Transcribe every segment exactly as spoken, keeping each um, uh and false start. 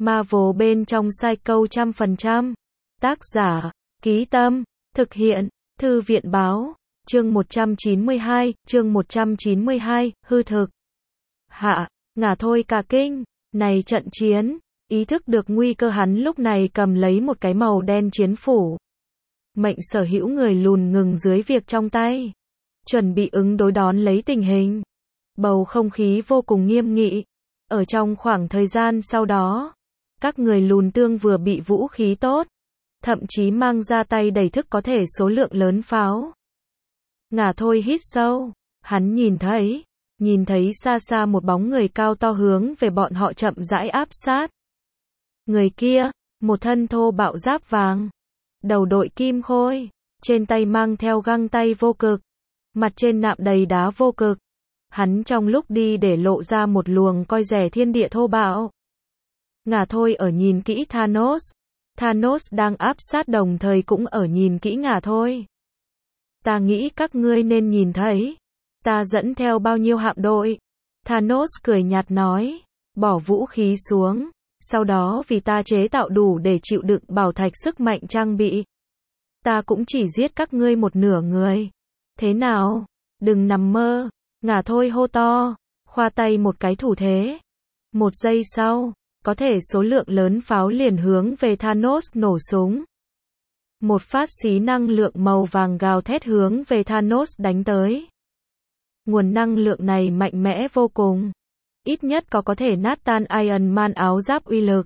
Marvel bên trong Psycho trăm phần trăm. Tác giả, Ký Tâm, thực hiện, Thư viện báo, chương một trăm chín mươi hai, chương một trăm chín mươi hai, hư thực. Hạ, ngả thôi cả kinh, này trận chiến, ý thức được nguy cơ hắn lúc này cầm lấy một cái màu đen chiến phủ. Mệnh sở hữu người lùn ngừng dưới việc trong tay. Chuẩn bị ứng đối đón lấy tình hình. Bầu không khí vô cùng nghiêm nghị. Ở trong khoảng thời gian sau đó, các người lùn tương vừa bị vũ khí tốt, thậm chí mang ra tay đầy thức có thể số lượng lớn pháo. Ngả thôi hít sâu, hắn nhìn thấy, nhìn thấy xa xa một bóng người cao to hướng về bọn họ chậm rãi áp sát. Người kia, một thân thô bạo giáp vàng, đầu đội kim khôi, trên tay mang theo găng tay vô cực, mặt trên nạm đầy đá vô cực. Hắn trong lúc đi để lộ ra một luồng coi rẻ thiên địa thô bạo. Ngả thôi ở nhìn kỹ Thanos. Thanos đang áp sát đồng thời cũng ở nhìn kỹ ngả thôi. Ta nghĩ các ngươi nên nhìn thấy. Ta dẫn theo bao nhiêu hạm đội. Thanos cười nhạt nói. Bỏ vũ khí xuống. Sau đó vì ta chế tạo đủ để chịu đựng bảo thạch sức mạnh trang bị. Ta cũng chỉ giết các ngươi một nửa người. Thế nào? Đừng nằm mơ. Ngả thôi hô to. Khoa tay một cái thủ thế. Một giây sau. Có thể số lượng lớn pháo liền hướng về Thanos nổ súng. Một phát xí năng lượng màu vàng gào thét hướng về Thanos đánh tới. Nguồn năng lượng này mạnh mẽ vô cùng. Ít nhất có có thể nát tan Iron Man áo giáp uy lực.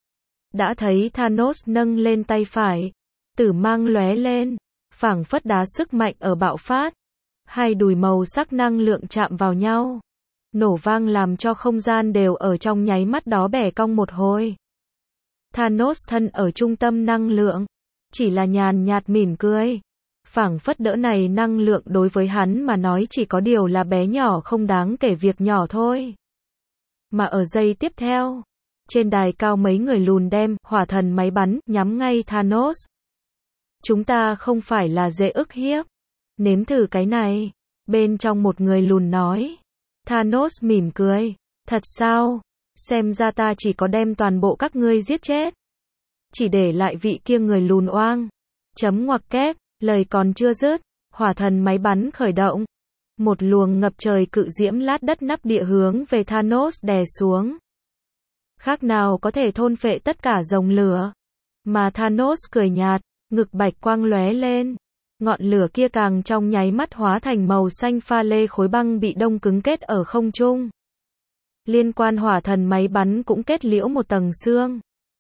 Đã thấy Thanos nâng lên tay phải. Tử mang lóe lên. Phảng phất đá sức mạnh ở bạo phát. Hai đùi màu sắc năng lượng chạm vào nhau. Nổ vang làm cho không gian đều ở trong nháy mắt đó bẻ cong một hồi. Thanos thân ở trung tâm năng lượng. Chỉ là nhàn nhạt mỉm cười. Phảng phất đỡ này năng lượng đối với hắn mà nói chỉ có điều là bé nhỏ không đáng kể việc nhỏ thôi. Mà ở giây tiếp theo, trên đài cao mấy người lùn đem hỏa thần máy bắn nhắm ngay Thanos. Chúng ta không phải là dễ ức hiếp. Nếm thử cái này. Bên trong một người lùn nói. Thanos mỉm cười. Thật sao? Xem ra ta chỉ có đem toàn bộ các ngươi giết chết. Chỉ để lại vị kia người lùn oang. Chấm ngoặc kép. Lời còn chưa dứt. Hỏa thần máy bắn khởi động. Một luồng ngập trời cự diễm lát đất nắp địa hướng về Thanos đè xuống. Khác nào có thể thôn phệ tất cả dòng lửa. Mà Thanos cười nhạt. Ngực bạch quang lóe lên. Ngọn lửa kia càng trong nháy mắt hóa thành màu xanh pha lê khối băng bị đông cứng kết ở không trung. Liên quan hỏa thần máy bắn cũng kết liễu một tầng xương.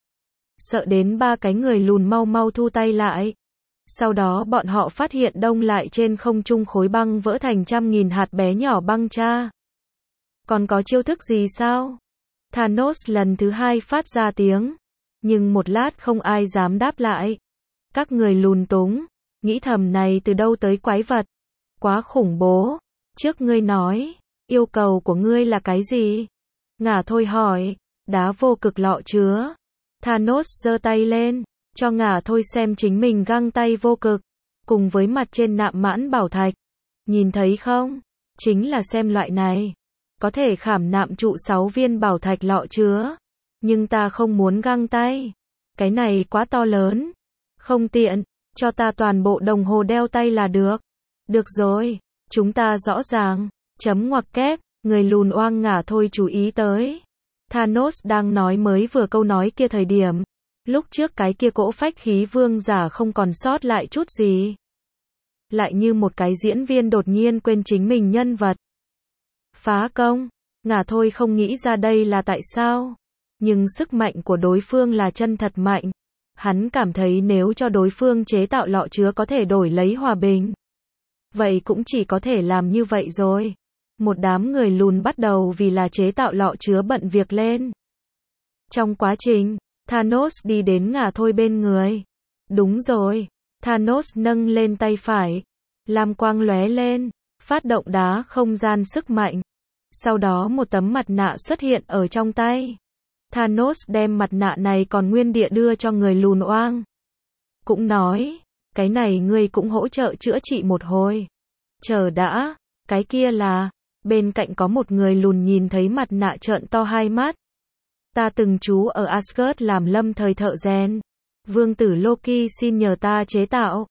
Sợ đến ba cái người lùn mau mau thu tay lại. Sau đó bọn họ phát hiện đông lại trên không trung khối băng vỡ thành trăm nghìn hạt bé nhỏ băng cha. Còn có chiêu thức gì sao? Thanos lần thứ hai phát ra tiếng. Nhưng một lát không ai dám đáp lại. Các người lùn túng. Nghĩ thầm này từ đâu tới quái vật. Quá khủng bố. Trước ngươi nói. Yêu cầu của ngươi là cái gì? Ngả thôi hỏi. Đá vô cực lọ chứa. Thanos giơ tay lên. Cho ngả thôi xem chính mình găng tay vô cực. Cùng với mặt trên nạm mãn bảo thạch. Nhìn thấy không? Chính là xem loại này. Có thể khảm nạm trụ sáu viên bảo thạch lọ chứa. Nhưng ta không muốn găng tay. Cái này quá to lớn. Không tiện. Cho ta toàn bộ đồng hồ đeo tay là được. Được rồi. Chúng ta rõ ràng. Chấm ngoặc kép. Người lùn oang ngả thôi chú ý tới. Thanos đang nói mới vừa câu nói kia thời điểm. Lúc trước cái kia cỗ phách khí vương giả không còn sót lại chút gì. Lại như một cái diễn viên đột nhiên quên chính mình nhân vật. Phá công. Ngả thôi không nghĩ ra đây là tại sao. Nhưng sức mạnh của đối phương là chân thật mạnh. Hắn cảm thấy nếu cho đối phương chế tạo lọ chứa có thể đổi lấy hòa bình. Vậy cũng chỉ có thể làm như vậy rồi. Một đám người lùn bắt đầu vì là chế tạo lọ chứa bận việc lên. Trong quá trình, Thanos đi đến ngả thôi bên người. Đúng rồi. Thanos nâng lên tay phải. Lam quang lóe lên. Phát động đá không gian sức mạnh. Sau đó một tấm mặt nạ xuất hiện ở trong tay. Thanos đem mặt nạ này còn nguyên địa đưa cho người lùn oang. Cũng nói, cái này ngươi cũng hỗ trợ chữa trị một hồi. Chờ đã, cái kia là, bên cạnh có một người lùn nhìn thấy mặt nạ trợn to hai mắt. Ta từng trú ở Asgard làm lâm thời thợ rèn. Vương tử Loki xin nhờ ta chế tạo.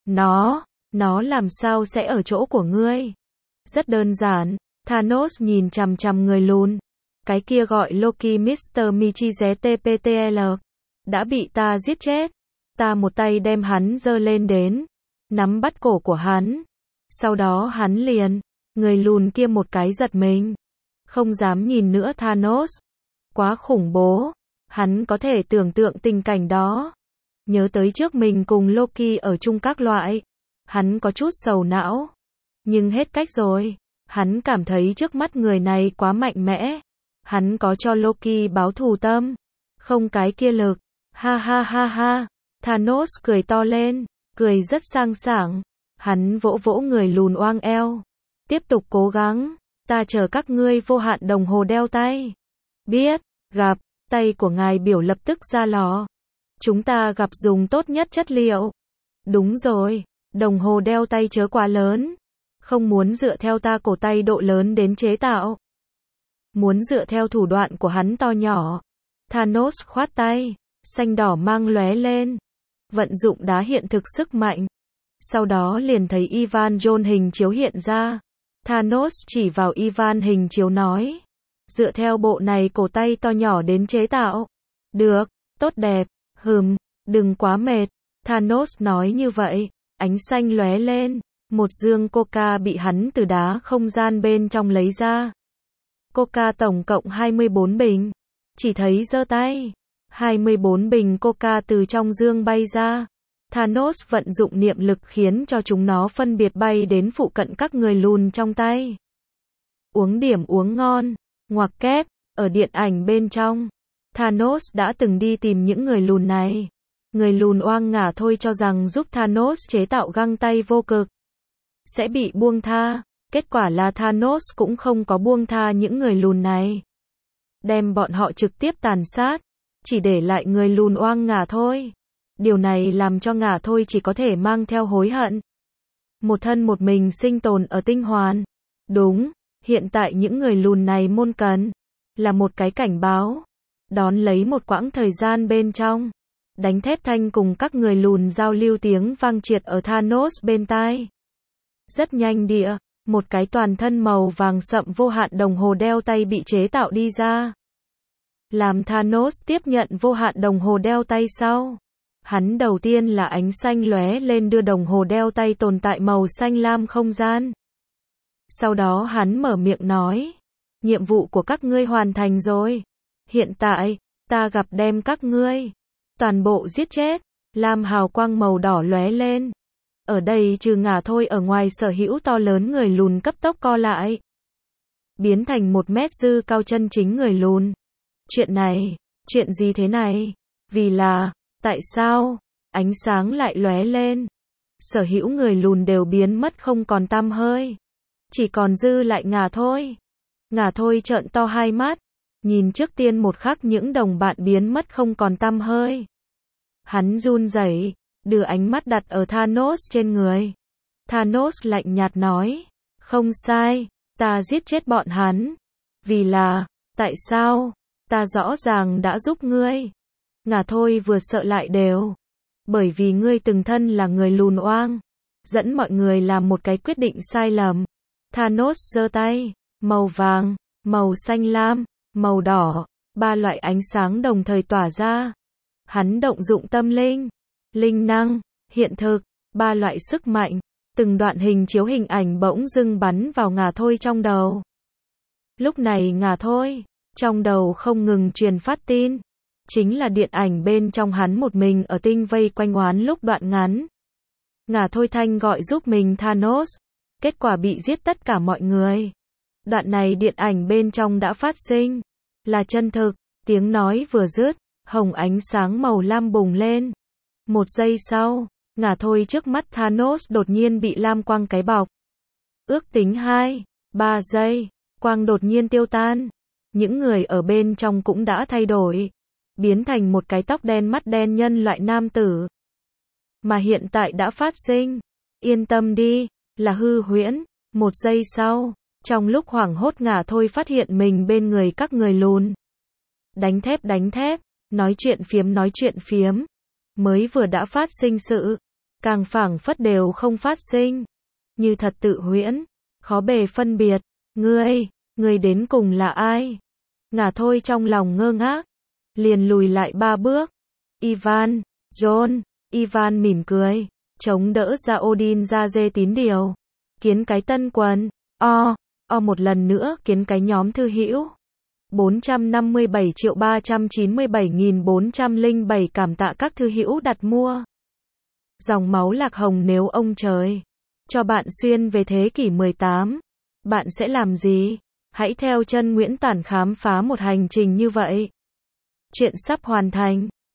Nó, nó làm sao sẽ ở chỗ của ngươi? Rất đơn giản, Thanos nhìn chằm chằm người lùn. Cái kia gọi Loki mít-tơ Michizetptl. Đã bị ta giết chết. Ta một tay đem hắn giơ lên đến. Nắm bắt cổ của hắn. Sau đó hắn liền. Người lùn kia một cái giật mình. Không dám nhìn nữa Thanos. Quá khủng bố. Hắn có thể tưởng tượng tình cảnh đó. Nhớ tới trước mình cùng Loki ở chung các loại. Hắn có chút sầu não. Nhưng hết cách rồi. Hắn cảm thấy trước mắt người này quá mạnh mẽ. Hắn có cho Loki báo thù tâm. Không cái kia lực. Ha ha ha ha. Thanos cười to lên. Cười rất sang sảng. Hắn vỗ vỗ người lùn oang eo. Tiếp tục cố gắng. Ta chờ các ngươi vô hạn đồng hồ đeo tay. Biết. Gặp. Tay của ngài biểu lập tức ra lò. Chúng ta gặp dùng tốt nhất chất liệu. Đúng rồi. Đồng hồ đeo tay chớ quá lớn. Không muốn dựa theo ta cổ tay độ lớn đến chế tạo. Muốn dựa theo thủ đoạn của hắn to nhỏ. Thanos khoát tay. Xanh đỏ mang lóe lên. Vận dụng đá hiện thực sức mạnh. Sau đó liền thấy Ivan John hình chiếu hiện ra. Thanos chỉ vào Ivan hình chiếu nói. Dựa theo bộ này cổ tay to nhỏ đến chế tạo. Được, tốt đẹp, hừm, đừng quá mệt. Thanos nói như vậy. Ánh xanh lóe lên. Một dương coca bị hắn từ đá không gian bên trong lấy ra. Coca tổng cộng hai mươi bốn bình. Chỉ thấy giơ tay. hai mươi bốn bình coca từ trong dương bay ra. Thanos vận dụng niệm lực khiến cho chúng nó phân biệt bay đến phụ cận các người lùn trong tay. Uống điểm uống ngon. Ngoặc kép, ở điện ảnh bên trong. Thanos đã từng đi tìm những người lùn này. Người lùn oang ngả thôi cho rằng giúp Thanos chế tạo găng tay vô cực. Sẽ bị buông tha. Kết quả là Thanos cũng không có buông tha những người lùn này. Đem bọn họ trực tiếp tàn sát. Chỉ để lại người lùn oang ngả thôi. Điều này làm cho ngả thôi chỉ có thể mang theo hối hận. Một thân một mình sinh tồn ở tinh hoàn. Đúng, hiện tại những người lùn này môn cần. Là một cái cảnh báo. Đón lấy một quãng thời gian bên trong. Đánh thép thanh cùng các người lùn giao lưu tiếng vang triệt ở Thanos bên tai. Rất nhanh địa, một cái toàn thân màu vàng sậm vô hạn đồng hồ đeo tay bị chế tạo đi ra. Làm Thanos tiếp nhận vô hạn đồng hồ đeo tay sau. Hắn đầu tiên là ánh xanh lóe lên đưa đồng hồ đeo tay tồn tại màu xanh lam không gian. Sau đó hắn mở miệng nói. Nhiệm vụ của các ngươi hoàn thành rồi. Hiện tại, ta gặp đem các ngươi. Toàn bộ giết chết. Lam hào quang màu đỏ lóe lên. Ở đây trừ ngả thôi ở ngoài sở hữu to lớn người lùn cấp tốc co lại. Biến thành một mét dư cao chân chính người lùn. Chuyện này, chuyện gì thế này? Vì là, tại sao? Ánh sáng lại lóe lên. Sở hữu người lùn đều biến mất không còn tăm hơi. Chỉ còn dư lại ngả thôi. Ngả thôi trợn to hai mắt. Nhìn trước tiên một khắc những đồng bạn biến mất không còn tăm hơi. Hắn run rẩy, đưa ánh mắt đặt ở Thanos trên người. Thanos lạnh nhạt nói. Không sai, ta giết chết bọn hắn. Vì là, tại sao? Ta rõ ràng đã giúp ngươi. Ngả thôi vừa sợ lại đều. Bởi vì ngươi từng thân là người lùn oang. Dẫn mọi người làm một cái quyết định sai lầm. Thanos giơ tay. Màu vàng, màu xanh lam, màu đỏ. Ba loại ánh sáng đồng thời tỏa ra. Hắn động dụng tâm linh, linh năng, hiện thực. Ba loại sức mạnh. Từng đoạn hình chiếu hình ảnh bỗng dưng bắn vào ngả thôi trong đầu. Lúc này ngả thôi. Trong đầu không ngừng truyền phát tin. Chính là điện ảnh bên trong hắn một mình ở tinh vây quanh oán lúc đoạn ngắn. Ngả thôi thanh gọi giúp mình Thanos. Kết quả bị giết tất cả mọi người. Đoạn này điện ảnh bên trong đã phát sinh. Là chân thực. Tiếng nói vừa dứt. Hồng ánh sáng màu lam bùng lên. Một giây sau. Ngả thôi trước mắt Thanos đột nhiên bị lam quang cái bọc. Ước tính hai, ba giây. Quang đột nhiên tiêu tan. Những người ở bên trong cũng đã thay đổi. Biến thành một cái tóc đen mắt đen nhân loại nam tử. Mà hiện tại đã phát sinh. Yên tâm đi, là hư huyễn. Một giây sau, trong lúc hoảng hốt ngả thôi phát hiện mình bên người các người lùn. Đánh thép đánh thép, nói chuyện phiếm nói chuyện phiếm. Mới vừa đã phát sinh sự, càng phảng phất đều không phát sinh. Như thật tự huyễn, khó bề phân biệt. Ngươi, ngươi đến cùng là ai? Ngả thôi trong lòng ngơ ngác, liền lùi lại ba bước. Ivan, John, Ivan mỉm cười, chống đỡ ra Odin ra dê tín điều. Kiến cái tân quần, o, o một lần nữa kiến cái nhóm thư hữu. bốn trăm năm mươi bảy triệu ba trăm chín mươi bảy nghìn bốn trăm lẻ bảy cảm tạ các thư hữu đặt mua. Dòng máu lạc hồng nếu ông trời cho bạn xuyên về thế kỷ mười tám, bạn sẽ làm gì? Hãy theo chân Nguyễn Tản khám phá một hành trình như vậy. Chuyện sắp hoàn thành.